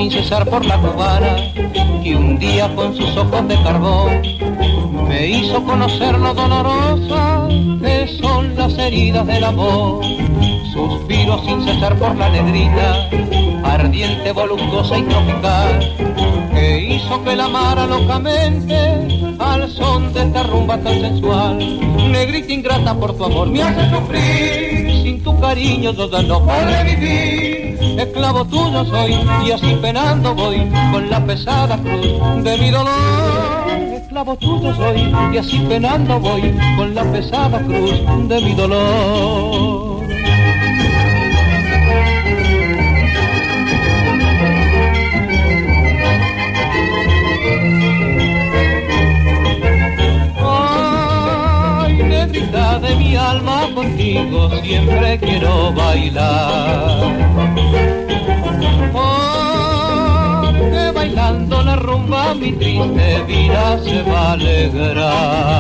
sin cesar por la cubana, que un día con sus ojos de carbón me hizo conocer lo dolorosa que son las heridas del amor. Suspiro sin cesar por la negrita, ardiente, voluptuosa y tropical, que hizo que la amara locamente al son de esta rumba tan sensual. Negrita ingrata, por tu amor me hace sufrir, sin tu cariño yo ya no podré vivir. Esclavo tuyo soy y así penando voy con la pesada cruz de mi dolor. Esclavo tuyo soy y así penando voy con la pesada cruz de mi dolor. De mi alma contigo siempre quiero bailar, porque bailando la rumba mi triste vida se va a alegrar.